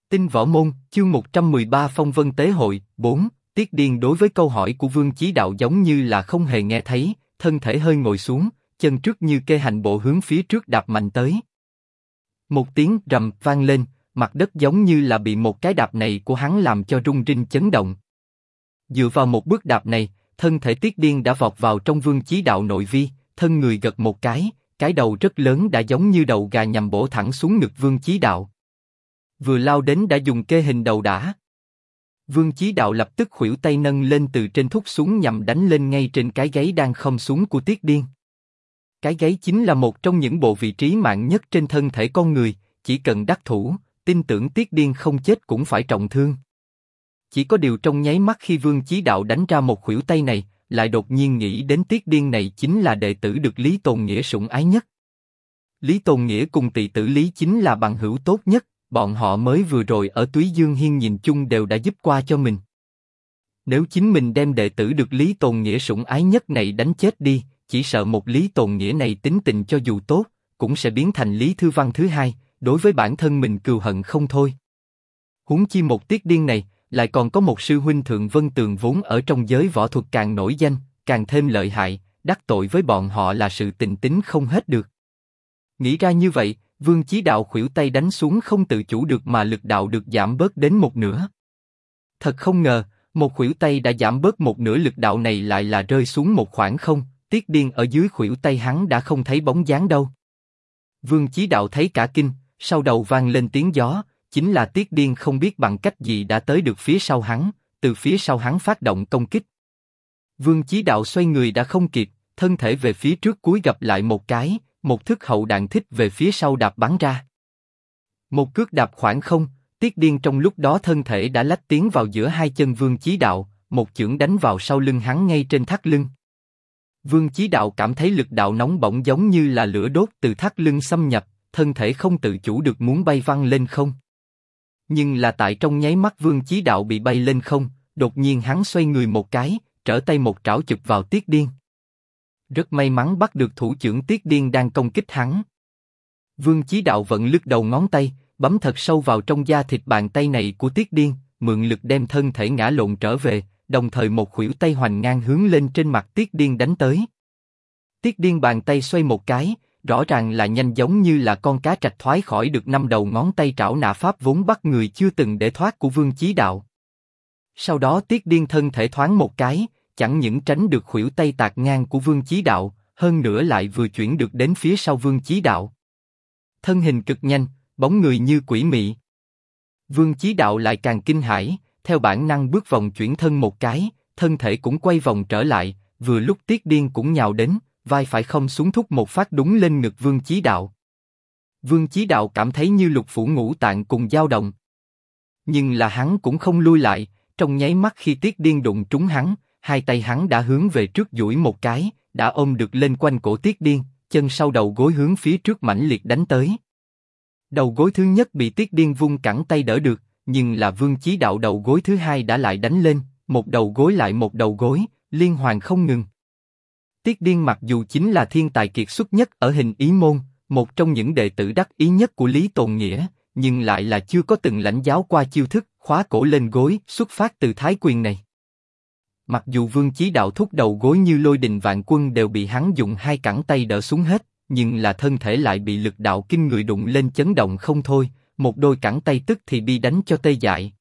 Tinh Võ Môn, chương 113 Phong Vân Tế Hội, 4, Tiết Điên đối với câu hỏi của Vương Chí Đạo giống như là không hề nghe thấy, thân thể hơi ngồi xuống, chân trước như kê hành bộ hướng phía trước đạp mạnh tới. Một tiếng rầm vang lên, mặt đất giống như là bị một cái đạp này của hắn làm cho rung rinh chấn động. Dựa vào một bước đạp này, thân thể Tiết Điên đã vọt vào trong Vương Chí Đạo nội vi, thân người gật một cái đầu rất lớn đã giống như đầu gà nhằm bổ thẳng xuống ngực Vương Chí Đạo. Vừa lao đến đã dùng kê hình đầu đả. Vương Chí Đạo lập tức khuỷu tay nâng lên từ trên thúc xuống nhằm đánh lên ngay trên cái gáy đang khom xuống của Tiết Điên. Cái gáy chính là một trong những bộ vị trí mạng nhất trên thân thể con người, chỉ cần đắc thủ, tin tưởng Tiết Điên không chết cũng phải trọng thương. Chỉ có điều trong nháy mắt khi Vương Chí Đạo đánh ra một khuỷu tay này, lại đột nhiên nghĩ đến Tiết Điên này chính là đệ tử được Lý Tồn Nghĩa sủng ái nhất. Lý Tồn Nghĩa cùng tỳ tử Lý chính là bằng hữu tốt nhất, bọn họ mới vừa rồi ở Túy Dương Hiên nhìn chung đều đã giúp qua cho mình. Nếu chính mình đem đệ tử được Lý Tồn Nghĩa sủng ái nhất này đánh chết đi, chỉ sợ một Lý Tồn Nghĩa này tính tình cho dù tốt, cũng sẽ biến thành Lý Thư Văn thứ hai, đối với bản thân mình cừu hận không thôi. Huống chi một Tiết Điên này, lại còn có một sư huynh Thượng Vân Tường vốn ở trong giới võ thuật càng nổi danh, càng thêm lợi hại, đắc tội với bọn họ là sự tình tính không hết được. Nghĩ ra như vậy, Vương Chí Đạo khuỷu tay đánh xuống không tự chủ được mà lực đạo được giảm bớt đến một nửa. Thật không ngờ, một khuỷu tay đã giảm bớt một nửa lực đạo này lại là rơi xuống một khoảng không, Tiết Điên ở dưới khuỷu tay hắn đã không thấy bóng dáng đâu. Vương Chí Đạo thấy cả kinh, sau đầu vang lên tiếng gió, chính là Tiết Điên không biết bằng cách gì đã tới được phía sau hắn, từ phía sau hắn phát động công kích. Vương Chí Đạo xoay người đã không kịp, thân thể về phía trước cúi gập lại một cái, một thức hậu đạn thích về phía sau đạp bắn ra. Một cước đạp khoảng không, Tiết Điên trong lúc đó thân thể đã lách tiến vào giữa hai chân Vương Chí Đạo, một chưởng đánh vào sau lưng hắn ngay trên thắt lưng. Vương Chí Đạo cảm thấy lực đạo nóng bỏng giống như là lửa đốt từ thắt lưng xâm nhập, thân thể không tự chủ được muốn bay văng lên không. Nhưng là tại trong nháy mắt Vương Chí Đạo bị bay lên không, đột nhiên hắn xoay người một cái, trở tay một trảo chụp vào Tiết Điên. Rất may mắn bắt được thủ chưởng Tiết Điên đang công kích hắn. Vương Chí Đạo vận lực đầu ngón tay, bấm thật sâu vào trong da thịt bàn tay này của Tiết Điên, mượn lực đem thân thể ngã lộn trở về, đồng thời một khuỷu tay hoành ngang hướng lên trên mặt Tiết Điên đánh tới. Tiết Điên bàn tay xoay một cái, rõ ràng là nhanh giống như là con cá trạch thoái khỏi được năm đầu ngón tay trảo nã pháp vốn bắt người chưa từng để thoát của Vương Chí Đạo. Sau đó Tiết Điên thân thể thoáng một cái, chẳng những tránh được khuỷu tay tạt ngang của Vương Chí Đạo, hơn nữa lại vừa chuyển được đến phía sau Vương Chí Đạo. Thân hình cực nhanh, bóng người như quỷ mị. Vương Chí Đạo lại càng kinh hãi, theo bản năng bước vòng chuyển thân một cái, thân thể cũng quay vòng trở lại, vừa lúc Tiết Điên cũng nhào đến, vai phải không xuống thúc một phát đúng lên ngực Vương Chí Đạo. Vương Chí Đạo cảm thấy như lục phủ ngũ tạng cùng dao động. Nhưng là hắn cũng không lui lại, trong nháy mắt khi Tiết Điên đụng trúng hắn, hai tay hắn đã hướng về trước duỗi một cái, đã ôm được lên quanh cổ Tiết Điên, chân sau đầu gối hướng phía trước mãnh liệt đánh tới. Đầu gối thứ nhất bị Tiết Điên vung cẳng tay đỡ được, nhưng là Vương Chí Đạo đầu gối thứ hai đã lại đánh lên, một đầu gối lại một đầu gối, liên hoàn không ngừng. Tiết Điên mặc dù chính là thiên tài kiệt xuất nhất ở Hình Ý môn, một trong những đệ tử đắc ý nhất của Lý Tồn Nghĩa, nhưng lại là chưa có từng lãnh giáo qua chiêu thức khóa cổ lên gối xuất phát từ Thái Quyền này. Mặc dù Vương Chí Đạo thúc đầu gối như lôi đình vạn quân đều bị hắn dùng hai cẳng tay đỡ xuống hết, nhưng là thân thể lại bị lực đạo kinh người đụng lên chấn động không thôi, một đôi cẳng tay tức thì bị đánh cho tê dại.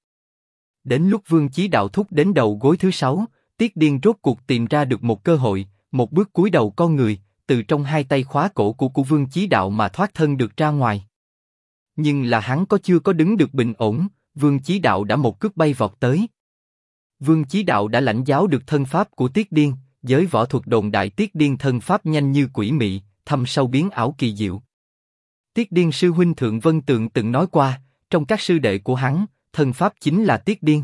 Đến lúc Vương Chí Đạo thúc đến đầu gối thứ sáu, Tiết Điên rốt cuộc tìm ra được một cơ hội, một bước cúi đầu con người, từ trong hai tay khóa cổ của Vương Chí Đạo mà thoát thân được ra ngoài. Nhưng là hắn chưa có đứng được bình ổn, Vương Chí Đạo đã một cước bay vọt tới. Vương Chí Đạo đã lãnh giáo được thân pháp của Tiết Điên, giới võ thuật đồn đại Tiết Điên thân pháp nhanh như quỷ mị, thâm sâu biến ảo kỳ diệu. Tiết Điên sư huynh Thượng Vân Tường từng nói qua, trong các sư đệ của hắn, thân pháp chính là Tiết Điên.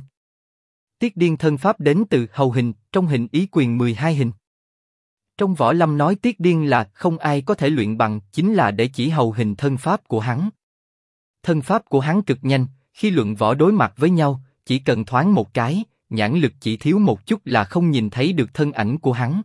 Tiết Điên thân pháp đến từ hầu hình, trong Hình Ý quyền 12 hình. Trong võ lâm nói Tiết Điên là không ai có thể luyện bằng, chính là để chỉ hầu hình thân pháp của hắn. Thân pháp của hắn cực nhanh, khi luận võ đối mặt với nhau, chỉ cần thoáng một cái, nhãn lực chỉ thiếu một chút là không nhìn thấy được thân ảnh của hắn.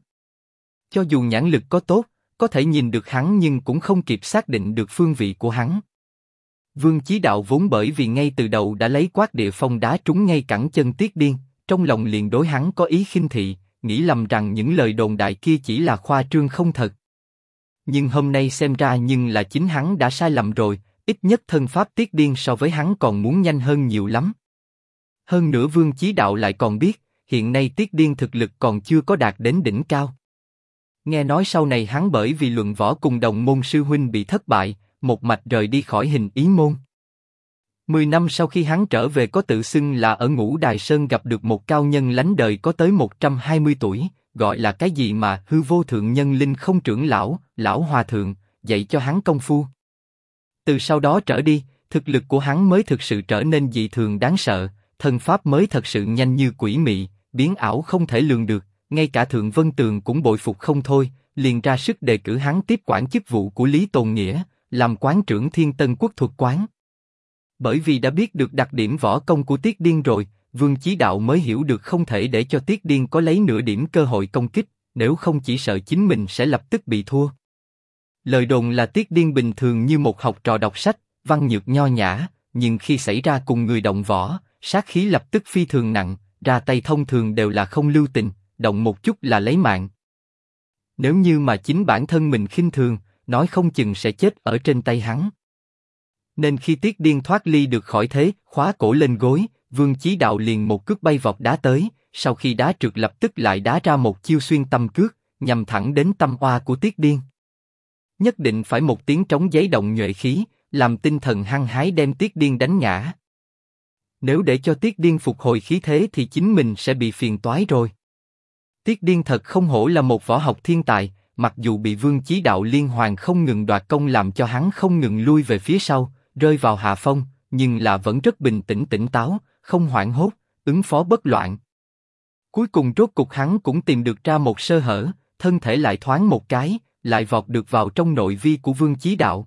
Cho dù nhãn lực có tốt, có thể nhìn được hắn nhưng cũng không kịp xác định được phương vị của hắn. Vương Chí Đạo vốn bởi vì ngay từ đầu đã lấy quát địa phong đá trúng ngay cẳng chân Tiết Điên, trong lòng liền đối hắn có ý khinh thị, nghĩ lầm rằng những lời đồn đại kia chỉ là khoa trương không thật. Nhưng hôm nay xem ra nhưng là chính hắn đã sai lầm rồi, ít nhất thân pháp Tiết Điên so với hắn còn muốn nhanh hơn nhiều lắm. Hơn nữa Vương Chí Đạo lại còn biết, hiện nay Tiết Điên thực lực còn chưa có đạt đến đỉnh cao. Nghe nói sau này hắn bởi vì luận võ cùng đồng môn sư huynh bị thất bại, một mạch rời đi khỏi Hình Ý môn. 10 năm sau khi hắn trở về có tự xưng là ở Ngũ Đài Sơn gặp được một cao nhân lánh đời có tới 120 tuổi, gọi là cái gì mà hư vô thượng nhân linh không trưởng lão, lão hòa thượng, dạy cho hắn công phu. Từ sau đó trở đi, thực lực của hắn mới thực sự trở nên dị thường đáng sợ, thân pháp mới thật sự nhanh như quỷ mị, biến ảo không thể lường được, ngay cả Thượng Vân Tường cũng bội phục không thôi, liền ra sức đề cử hắn tiếp quản chức vụ của Lý Tồn Nghĩa, làm quán trưởng Thiên Tân Quốc thuật quán. Bởi vì đã biết được đặc điểm võ công của Tiết Điên rồi, Vương Chí Đạo mới hiểu được không thể để cho Tiết Điên có lấy nửa điểm cơ hội công kích, nếu không chỉ sợ chính mình sẽ lập tức bị thua. Lời đồn là Tiết Điên bình thường như một học trò đọc sách, văn nhược nho nhã, nhưng khi xảy ra cùng người động võ, sát khí lập tức phi thường nặng, ra tay thông thường đều là không lưu tình, động một chút là lấy mạng. Nếu như mà chính bản thân mình khinh thường, nói không chừng sẽ chết ở trên tay hắn. Nên khi Tiết Điên thoát ly được khỏi thế, khóa cổ lên gối, Vương Chí Đạo liền một cước bay vọt đá tới, sau khi đá trượt lập tức lại đá ra một chiêu xuyên tâm cước, nhằm thẳng đến tâm oa của Tiết Điên. Nhất định phải một tiếng trống giấy động nhuệ khí, làm tinh thần hăng hái đem Tiết Điên đánh ngã. Nếu để cho Tiết Điên phục hồi khí thế thì chính mình sẽ bị phiền toái rồi. Tiết Điên thật không hổ là một võ học thiên tài, mặc dù bị Vương Chí Đạo liên hoàn không ngừng đoạt công làm cho hắn không ngừng lui về phía sau, rơi vào hạ phong, nhưng là vẫn rất bình tĩnh tỉnh táo, không hoảng hốt, ứng phó bất loạn. Cuối cùng rốt cục hắn cũng tìm được ra một sơ hở, thân thể lại thoáng một cái, lại vọt được vào trong nội vi của Vương Chí Đạo.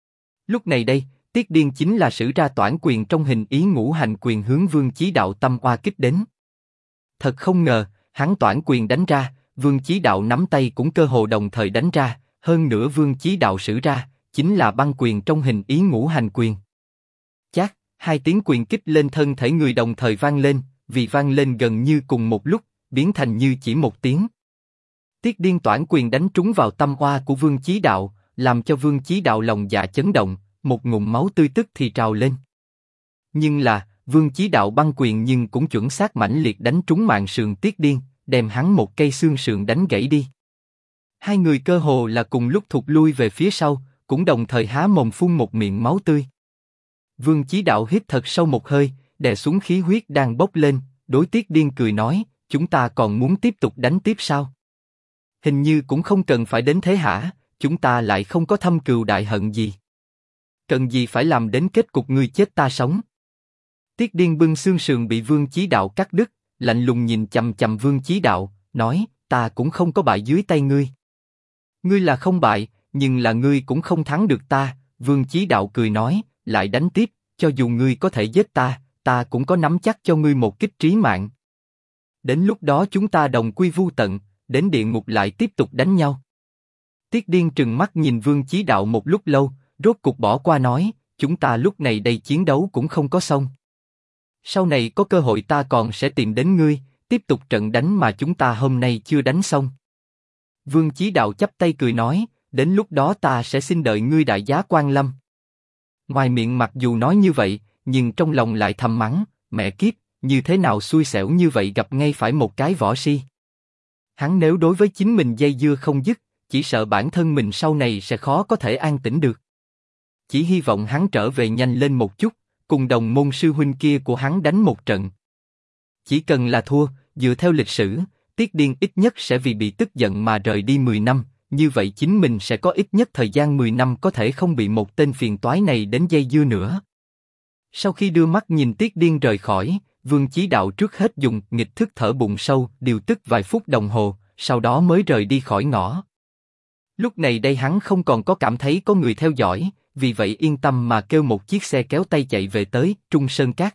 Lúc này đây, Tiết Điên chính là sử ra toản quyền trong Hình Ý Ngũ Hành quyền hướng Vương Chí Đạo tâm oa kích đến. Thật không ngờ, hắn toản quyền đánh ra, Vương Chí Đạo nắm tay cũng cơ hồ đồng thời đánh ra, hơn nữa Vương Chí Đạo sử ra, chính là băng quyền trong Hình Ý Ngũ Hành quyền. Chát, hai tiếng quyền kích lên thân thể người đồng thời vang lên, vì vang lên gần như cùng một lúc, biến thành như chỉ một tiếng. Tiết Điên toản quyền đánh trúng vào tâm oa của Vương Chí Đạo, làm cho Vương Chí Đạo lòng dạ chấn động, một ngụm máu tươi tức thì trào lên. Nhưng là, Vương Chí Đạo băng quyền nhưng cũng chuẩn xác mãnh liệt đánh trúng mạng sườn Tiết Điên, đem hắn một cây xương sườn đánh gãy đi. Hai người cơ hồ là cùng lúc thụt lui về phía sau, cũng đồng thời há mồm phun một miệng máu tươi. Vương Chí Đạo hít thật sâu một hơi, đè xuống khí huyết đang bốc lên, đối Tiết Điên cười nói, chúng ta còn muốn tiếp tục đánh tiếp sao? Hình như cũng không cần phải đến thế hả, chúng ta lại không có thâm cừu đại hận gì. Cần gì phải làm đến kết cục ngươi chết ta sống? Tiết Điên bưng xương sườn bị Vương Chí Đạo cắt đứt, lạnh lùng nhìn chằm chằm Vương Chí Đạo, nói, ta cũng không có bại dưới tay ngươi. Ngươi là không bại, nhưng là ngươi cũng không thắng được ta. Vương Chí Đạo cười nói, lại đánh tiếp, cho dù ngươi có thể giết ta, ta cũng có nắm chắc cho ngươi một kích trí mạng. Đến lúc đó chúng ta đồng quy vu tận, đến địa ngục lại tiếp tục đánh nhau. Tiết Điên trừng mắt nhìn Vương Chí Đạo một lúc lâu, rốt cục bỏ qua nói, chúng ta lúc này đây chiến đấu cũng không có xong. Sau này có cơ hội ta còn sẽ tìm đến ngươi, tiếp tục trận đánh mà chúng ta hôm nay chưa đánh xong. Vương Chí Đạo chắp tay cười nói, đến lúc đó ta sẽ xin đợi ngươi đại giá quan lâm. Ngoài miệng mặc dù nói như vậy, nhưng trong lòng lại thầm mắng, mẹ kiếp, như thế nào xui xẻo như vậy gặp ngay phải một cái võ si. Hắn nếu đối với chính mình dây dưa không dứt, chỉ sợ bản thân mình sau này sẽ khó có thể an tĩnh được. Chỉ hy vọng hắn trở về nhanh lên một chút, cùng đồng môn sư huynh kia của hắn đánh một trận. Chỉ cần là thua, dựa theo lịch sử, Tiết Điên ít nhất sẽ vì bị tức giận mà rời đi 10 năm, như vậy chính mình sẽ có ít nhất thời gian 10 năm có thể không bị một tên phiền toái này đến dây dưa nữa. Sau khi đưa mắt nhìn Tiết Điên rời khỏi, Vương Chí Đạo trước hết dùng nghịch thức thở bụng sâu, điều tức vài phút đồng hồ, sau đó mới rời đi khỏi ngõ. Lúc này đây hắn không còn có cảm thấy có người theo dõi, vì vậy yên tâm mà kêu một chiếc xe kéo tay chạy về tới Trung Sơn Cát.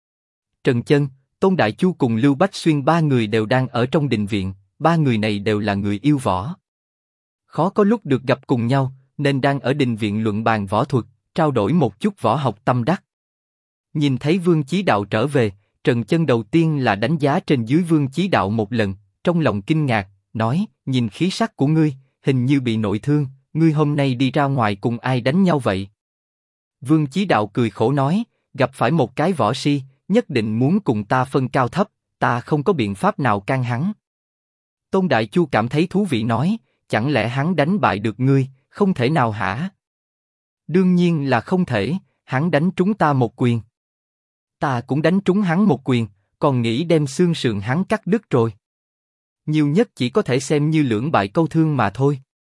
Trần Chân, Tôn Đại Chu cùng Lưu Bách Xuyên ba người đều đang ở trong đình viện, ba người này đều là người yêu võ. Khó có lúc được gặp cùng nhau, nên đang ở đình viện luận bàn võ thuật, trao đổi một chút võ học tâm đắc. Nhìn thấy Vương Chí Đạo trở về, Trần Chân đầu tiên là đánh giá trên dưới Vương Chí Đạo một lần, trong lòng kinh ngạc, nói, nhìn khí sắc của ngươi, hình như bị nội thương, ngươi hôm nay đi ra ngoài cùng ai đánh nhau vậy? Vương Chí Đạo cười khổ nói, gặp phải một cái võ si, nhất định muốn cùng ta phân cao thấp, ta không có biện pháp nào can hắn. Tôn Đại Chu cảm thấy thú vị nói, chẳng lẽ hắn đánh bại được ngươi, không thể nào hả? Đương nhiên là không thể, hắn đánh trúng ta một quyền. Ta cũng đánh trúng hắn một quyền, còn nghĩ đem xương sườn hắn cắt đứt rồi. Nhiều nhất chỉ có thể xem như lưỡng bại câu thương mà thôi.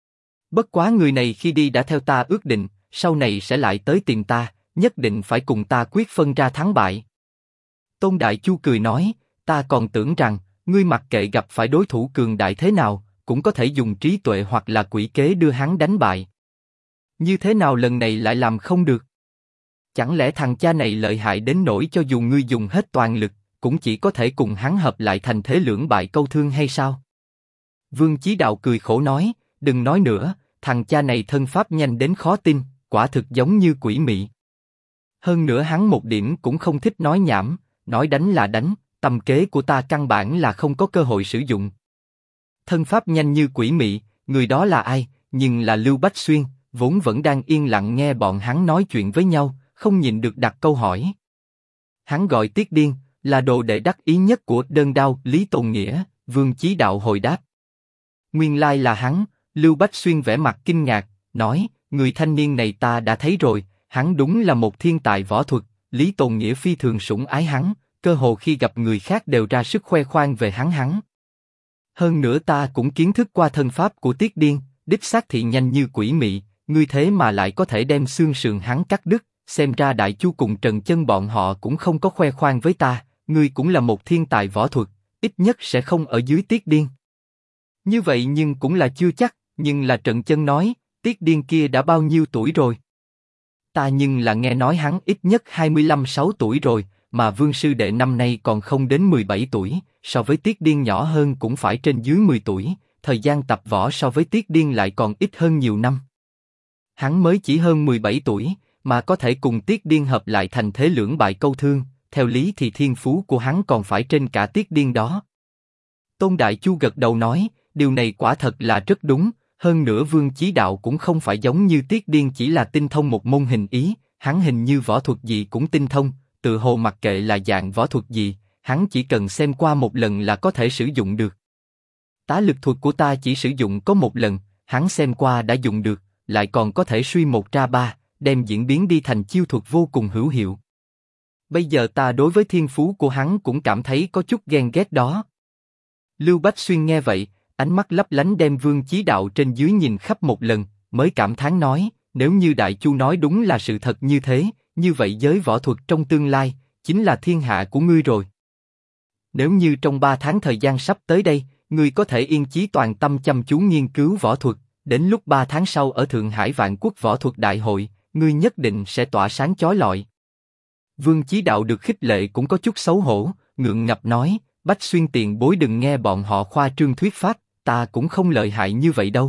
Bất quá người này khi đi đã theo ta ước định, sau này sẽ lại tới tìm ta, nhất định phải cùng ta quyết phân ra thắng bại. Tôn Đại Chu cười nói, ta còn tưởng rằng, ngươi mặc kệ gặp phải đối thủ cường đại thế nào, cũng có thể dùng trí tuệ hoặc là quỷ kế đưa hắn đánh bại. Như thế nào lần này lại làm không được? Chẳng lẽ thằng cha này lợi hại đến nỗi cho dù ngươi dùng hết toàn lực, cũng chỉ có thể cùng hắn hợp lại thành thế lưỡng bại câu thương hay sao? Vương Chí Đạo cười khổ nói, đừng nói nữa, thằng cha này thân pháp nhanh đến khó tin, quả thực giống như quỷ mị. Hơn nữa hắn một điểm cũng không thích nói nhảm, nói đánh là đánh, tầm kế của ta căn bản là không có cơ hội sử dụng. Thân pháp nhanh như quỷ mị, người đó là ai? Nhưng là Lưu Bách Xuyên, vốn vẫn đang yên lặng nghe bọn hắn nói chuyện với nhau, không nhịn được đặt câu hỏi. Hắn gọi Tiết Điên, là đồ đệ đắc ý nhất của Đơn Đao Lý Tồn Nghĩa. Vương Chí Đạo hồi đáp. Nguyên lai là hắn. Lưu Bách Xuyên vẻ mặt kinh ngạc, nói, người thanh niên này ta đã thấy rồi, hắn đúng là một thiên tài võ thuật. Lý Tồn Nghĩa phi thường sủng ái hắn, cơ hồ khi gặp người khác đều ra sức khoe khoang về hắn. Hơn nữa ta cũng kiến thức qua thân pháp của Tiết Điên, đích xác thị nhanh như quỷ mị, ngươi thế mà lại có thể đem xương sườn hắn cắt đứt, xem ra Đại Chu cùng Trần Chân bọn họ cũng không có khoe khoang với ta, ngươi cũng là một thiên tài võ thuật, ít nhất sẽ không ở dưới Tiết Điên. Như vậy nhưng cũng là chưa chắc, nhưng là Trần Chân nói, Tiết Điên kia đã bao nhiêu tuổi rồi? Ta nhưng là nghe nói hắn ít nhất 25-6 tuổi rồi, mà Vương sư đệ năm nay còn không đến 17 tuổi, so với Tiết Điên nhỏ hơn cũng phải trên dưới 10 tuổi, thời gian tập võ so với Tiết Điên lại còn ít hơn nhiều năm. Hắn mới chỉ hơn 17 tuổi, mà có thể cùng Tiết Điên hợp lại thành thế lưỡng bại câu thương, theo lý thì thiên phú của hắn còn phải trên cả Tiết Điên đó. Tôn Đại Chu gật đầu nói, điều này quả thật là rất đúng, hơn nữa Vương Chí Đạo cũng không phải giống như Tiết Điên chỉ là tinh thông một môn hình ý, hắn hình như võ thuật gì cũng tinh thông, tự hồ mặc kệ là dạng võ thuật gì, hắn chỉ cần xem qua một lần là có thể sử dụng được. Tá lực thuật của ta chỉ sử dụng có một lần, hắn xem qua đã dùng được, lại còn có thể suy một ra ba, đem diễn biến đi thành chiêu thuật vô cùng hữu hiệu. Bây giờ ta đối với thiên phú của hắn cũng cảm thấy có chút ghen ghét đó. Lưu Bách Xuyên nghe vậy, ánh mắt lấp lánh đem Vương Chí Đạo trên dưới nhìn khắp một lần, mới cảm thán nói, nếu như Đại Chu nói đúng là sự thật như thế, như vậy giới võ thuật trong tương lai, chính là thiên hạ của ngươi rồi. Nếu như trong 3 tháng thời gian sắp tới đây, ngươi có thể yên chí toàn tâm chăm chú nghiên cứu võ thuật, đến lúc 3 tháng sau ở Thượng Hải Vạn Quốc Võ Thuật Đại hội, ngươi nhất định sẽ tỏa sáng chói lọi. Vương Chí Đạo được khích lệ cũng có chút xấu hổ, ngượng ngập nói, Bách Xuyên tiền bối đừng nghe bọn họ khoa trương thuyết pháp, ta cũng không lợi hại như vậy đâu.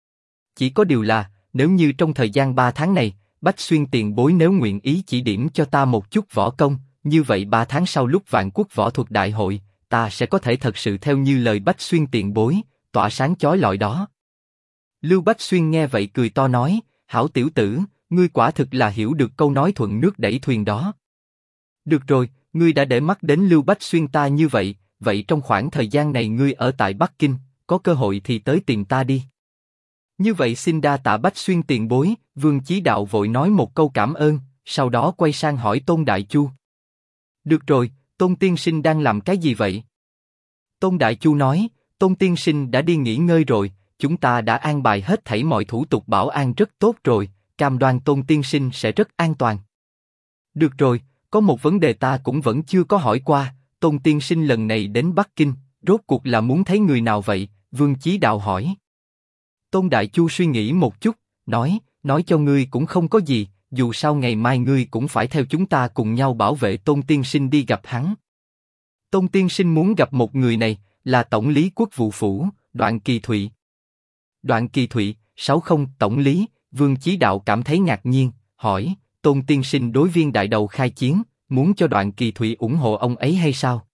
Chỉ có điều là, nếu như trong thời gian 3 tháng này, Bách Xuyên tiền bối nếu nguyện ý chỉ điểm cho ta một chút võ công, như vậy 3 tháng sau lúc Vạn Quốc Võ Thuật Đại hội, ta sẽ có thể thật sự theo như lời Bách Xuyên tiền bối, tỏa sáng chói lọi đó. Lưu Bách Xuyên nghe vậy cười to nói, hảo tiểu tử, ngươi quả thực là hiểu được câu nói thuận nước đẩy thuyền đó. Được rồi, ngươi đã để mắt đến Lưu Bách Xuyên ta như vậy, vậy trong khoảng thời gian này ngươi ở tại Bắc Kinh, có cơ hội thì tới tìm ta đi. Như vậy xin đa tạ Bách Xuyên tiền bối. Vương Chí Đạo vội nói một câu cảm ơn, sau đó quay sang hỏi Tôn Đại Chu. Được rồi, Tôn tiên sinh đang làm cái gì vậy? Tôn Đại Chu nói, Tôn tiên sinh đã đi nghỉ ngơi rồi, chúng ta đã an bài hết thảy mọi thủ tục bảo an rất tốt rồi, cam đoan Tôn tiên sinh sẽ rất an toàn. Được rồi, có một vấn đề ta cũng vẫn chưa có hỏi qua, Tôn tiên sinh lần này đến Bắc Kinh, rốt cuộc là muốn thấy người nào vậy? Vương Chí Đạo hỏi. Tôn Đại Chu suy nghĩ một chút, nói cho ngươi cũng không có gì, dù sao ngày mai ngươi cũng phải theo chúng ta cùng nhau bảo vệ Tôn tiên sinh đi gặp hắn. Tôn tiên sinh muốn gặp một người này, là Tổng lý Quốc vụ phủ, Đoạn Kỳ Thụy. Đoạn Kỳ Thụy, 60 Tổng lý. Vương Chí Đạo cảm thấy ngạc nhiên, hỏi, Tôn tiên sinh đối Viên đại đầu khai chiến, muốn cho Đoạn Kỳ Thụy ủng hộ ông ấy hay sao?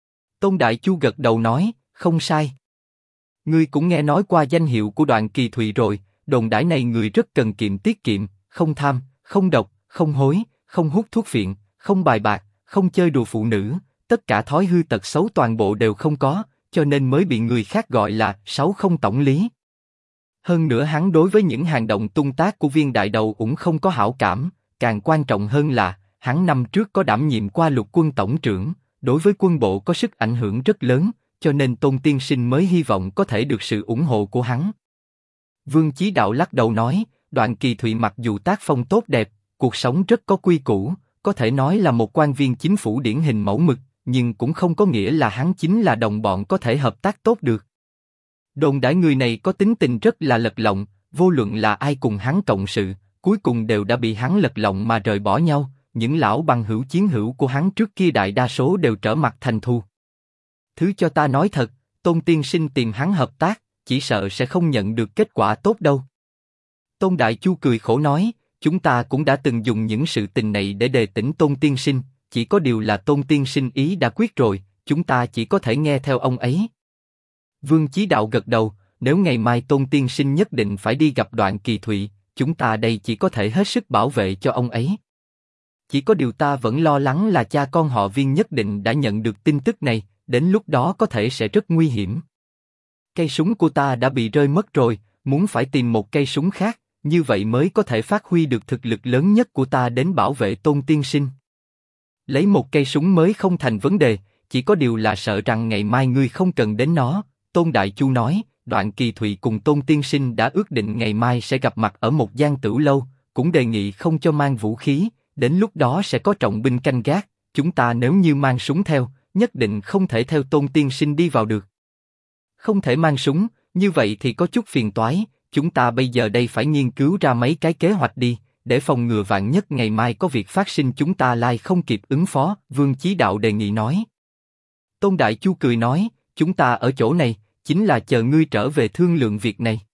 Tôn Đại Chu gật đầu nói, không sai. Ngươi cũng nghe nói qua danh hiệu của Đoạn Kỳ Thụy rồi, đồn đãi này người rất cần kiệm tiết kiệm, không tham, không độc, không hối, không hút thuốc phiện, không bài bạc, không chơi đùa phụ nữ, tất cả thói hư tật xấu toàn bộ đều không có, cho nên mới bị người khác gọi là sáu không tổng lý. Hơn nữa hắn đối với những hành động tung tác của Viên đại đầu cũng không có hảo cảm, càng quan trọng hơn là, hắn năm trước có đảm nhiệm qua Lục quân tổng trưởng, đối với quân bộ có sức ảnh hưởng rất lớn, cho nên Tôn tiên sinh mới hy vọng có thể được sự ủng hộ của hắn. Vương Chí Đạo lắc đầu nói, Đoạn Kỳ Thụy mặc dù tác phong tốt đẹp, cuộc sống rất có quy củ, có thể nói là một quan viên chính phủ điển hình mẫu mực, nhưng cũng không có nghĩa là hắn chính là đồng bọn có thể hợp tác tốt được. Đồn đãi người này có tính tình rất là lật lọng, vô luận là ai cùng hắn cộng sự, cuối cùng đều đã bị hắn lật lọng mà rời bỏ nhau. Những lão bằng hữu chiến hữu của hắn trước kia đại đa số đều trở mặt thành thù. Thứ cho ta nói thật, Tôn tiên sinh tìm hắn hợp tác, chỉ sợ sẽ không nhận được kết quả tốt đâu. Tôn Đại Chu cười khổ nói, chúng ta cũng đã từng dùng những sự tình này để đề tỉnh Tôn tiên sinh, chỉ có điều là Tôn tiên sinh ý đã quyết rồi, chúng ta chỉ có thể nghe theo ông ấy. Vương Chí Đạo gật đầu, nếu ngày mai Tôn tiên sinh nhất định phải đi gặp Đoạn Kỳ Thụy, chúng ta đây chỉ có thể hết sức bảo vệ cho ông ấy. Chỉ có điều ta vẫn lo lắng là cha con họ Viên nhất định đã nhận được tin tức này, đến lúc đó có thể sẽ rất nguy hiểm. Cây súng của ta đã bị rơi mất rồi, muốn phải tìm một cây súng khác, như vậy mới có thể phát huy được thực lực lớn nhất của ta đến bảo vệ Tôn tiên sinh. Lấy một cây súng mới không thành vấn đề, chỉ có điều là sợ rằng ngày mai ngươi không cần đến nó. Tôn Đại Chu nói, Đoạn Kỳ Thụy cùng Tôn tiên sinh đã ước định ngày mai sẽ gặp mặt ở một gian tửu lâu, cũng đề nghị không cho mang vũ khí. Đến lúc đó sẽ có trọng binh canh gác, chúng ta nếu như mang súng theo, nhất định không thể theo Tôn tiên sinh đi vào được. Không thể mang súng, như vậy thì có chút phiền toái, chúng ta bây giờ đây phải nghiên cứu ra mấy cái kế hoạch đi, để phòng ngừa vạn nhất ngày mai có việc phát sinh chúng ta lai không kịp ứng phó, Vương Chí Đạo đề nghị nói. Tôn Đại Chu cười nói, chúng ta ở chỗ này, chính là chờ ngươi trở về thương lượng việc này.